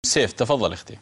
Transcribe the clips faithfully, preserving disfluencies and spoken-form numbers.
سيف تفضل اختي.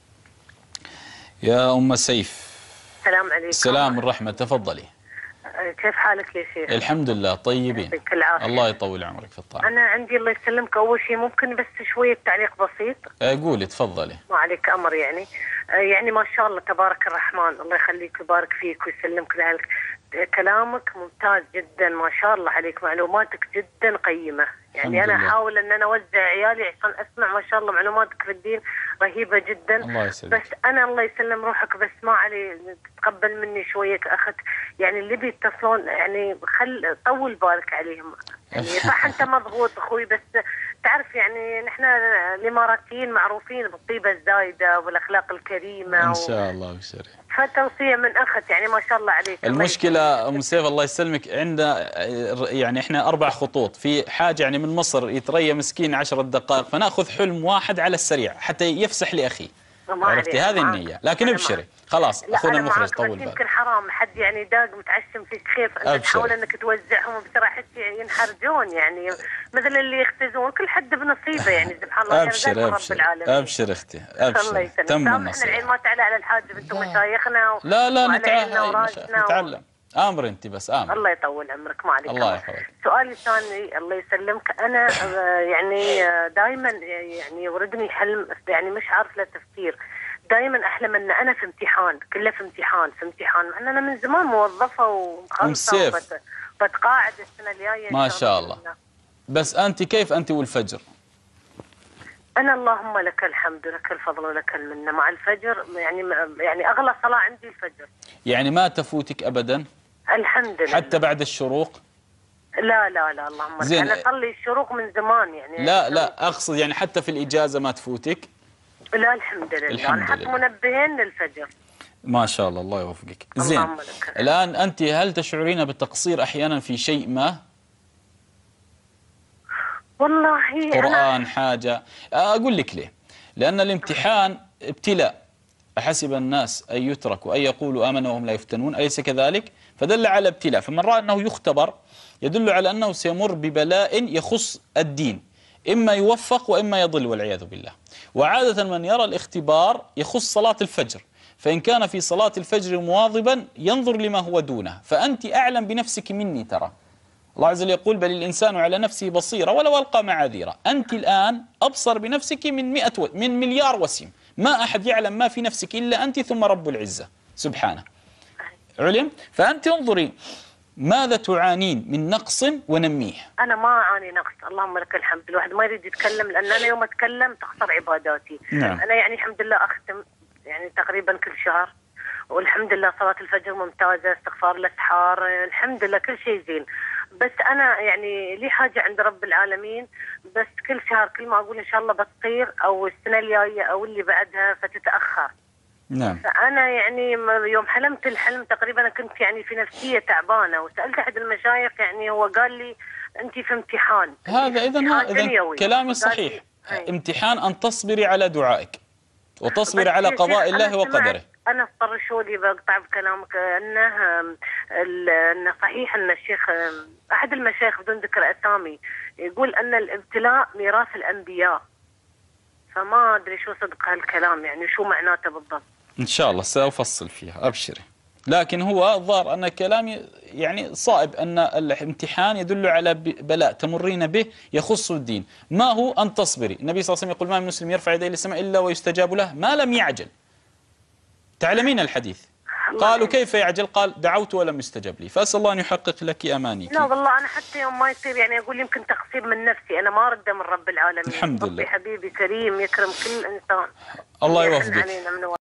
يا ام سيف. السلام عليكم. السلام والرحمه، تفضلي. كيف حالك يا شيخ؟ الحمد لله طيبين. يعطيك العافيه. الله يطول عمرك في الطاعه. انا عندي الله يسلمك اول شيء ممكن بس شويه تعليق بسيط. قولي تفضلي. ما عليك امر يعني. يعني ما شاء الله تبارك الرحمن، الله يخليك ويبارك فيك ويسلمك لأهلك. كلامك ممتاز جدا ما شاء الله عليك، معلوماتك جدا قيمه. يعني انا احاول ان انا اوزع عيالي عشان اسمع ما شاء الله معلوماتك في الدين رهيبه جدا. الله يسلمك. بس انا الله يسلم روحك بس ما علي تقبل مني شويه اخت، يعني اللي بيتصلون يعني خل طول بالك عليهم. يعني صح انت مضغوط اخوي، بس تعرف يعني نحن الاماراتيين معروفين بالطيبه الزايده والاخلاق الكريمه ان شاء الله ابشري. فتوصيه من اخت يعني ما شاء الله عليك. المشكله ام سيف الله يسلمك عندنا يعني احنا اربع خطوط في حاجه، يعني من مصر يتريا مسكين عشر دقائق فناخذ حلم واحد على السريع حتى يفسح لاخيه. عرفتي هذه النيه، لكن ابشري خلاص اخونا المخرج طول بالك. يمكن حرام حد يعني داق متعشم فيك خيف، انت تحاول انك توزعهم بصراحه ينحرجون يعني مثل اللي يختزون، كل حد بنصيبه يعني سبحان الله. ابشر ابشر ابشر اختي ابشر. تم النصيحه. العين ما تعلى على الحاجب، انتم مشايخنا لا لا نتعلم نتعلم. امر انت بس امر. الله يطول عمرك ما عليك. الله يحفظك. سؤالي الثاني الله يسلمك، انا يعني دائما يعني يوردني حلم يعني مش عارف له تفسير. دائما احلم ان انا في امتحان، كله في امتحان في امتحان، مع ان انا من زمان موظفه ومخلصه وبتقاعد السنه الجايه ما شاء الله. بس انت كيف انت والفجر؟ انا اللهم لك الحمد لك الفضل ولك المنه، مع الفجر يعني يعني اغلى صلاه عندي الفجر. يعني ما تفوتك ابدا؟ الحمد لله. حتى بعد الشروق؟ لا لا لا اللهم لك. انا اصلي الشروق من زمان يعني. لا لا اقصد يعني حتى في الاجازه ما تفوتك؟ لا الحمد لله. الحمد انا حط منبهين للفجر. ما شاء الله الله يوفقك. زين الان انت هل تشعرين بالتقصير احيانا في شيء ما؟ والله قرآن أنا حاجة. أقول لك ليه؟ لأن الامتحان ابتلاء. أحسب الناس أن يتركوا أن يقولوا آمنوا وهم لا يفتنون، أليس كذلك؟ فدل على ابتلاء، فمن رأى أنه يختبر يدل على أنه سيمر ببلاء يخص الدين، إما يوفق وإما يضل والعياذ بالله. وعادة من يرى الاختبار يخص صلاة الفجر، فإن كان في صلاة الفجر مواظبا ينظر لما هو دونه، فأنت أعلم بنفسك مني ترى. الله عز وجل يقول بل الإنسان على نفسه بصيرة ولو ألقى معاذيره. أنت الآن أبصر بنفسك من مئة و... من مليار وسيم، ما أحد يعلم ما في نفسك إلا أنت ثم رب العزة سبحانه علم. فأنت انظري ماذا تعانين من نقص ونميه. أنا ما أعاني نقص اللهم لك الحمد. الواحد ما يريد يتكلم لأن أنا يوم أتكلم تخسر عباداتي. نعم. أنا يعني الحمد لله أختم يعني تقريبا كل شهر، والحمد لله صلاة الفجر ممتازة، استغفار الأسحار، الحمد لله كل شيء زين. بس أنا يعني لي حاجة عند رب العالمين، بس كل شهر كل ما أقول إن شاء الله بتصير أو السنة الجاية أو اللي بعدها فتتأخر. نعم. فأنا يعني يوم حلمت الحلم تقريبا كنت يعني في نفسية تعبانة، وسألت أحد المشايخ يعني هو قال لي أنت في امتحان. هذا إذن إذن كلامي صحيح. امتحان أن تصبري على دعائك وتصبري على قضاء الله وقدره. أنا اضطر لي بقطع بكلامك أنه أن صحيح أن الشيخ أحد المشايخ بدون ذكر أسامي يقول أن الابتلاء ميراث الأنبياء، فما أدري شو صدق هالكلام يعني شو معناته بالضبط. إن شاء الله سأفصل فيها أبشري. لكن هو الظاهر أن كلامي يعني صائب، أن الامتحان يدل على بلاء تمرين به يخص الدين. ما هو أن تصبري. النبي صلى الله عليه وسلم يقول ما من مسلم يرفع يديه للسماء إلا ويستجاب له ما لم يعجل. تعلمين الحديث. قالوا كيف يعجل؟ قال دعوت ولم يستجب لي. فأسأل الله أن يحقق لك أمانيك. لا والله أنا حتى يوم ما يصير يعني أقول يمكن تقصير من نفسي، أنا ما أرده من رب العالمين. الحمد لله. ربي حبيبي كريم يكرم كل إنسان. الله يوفقك.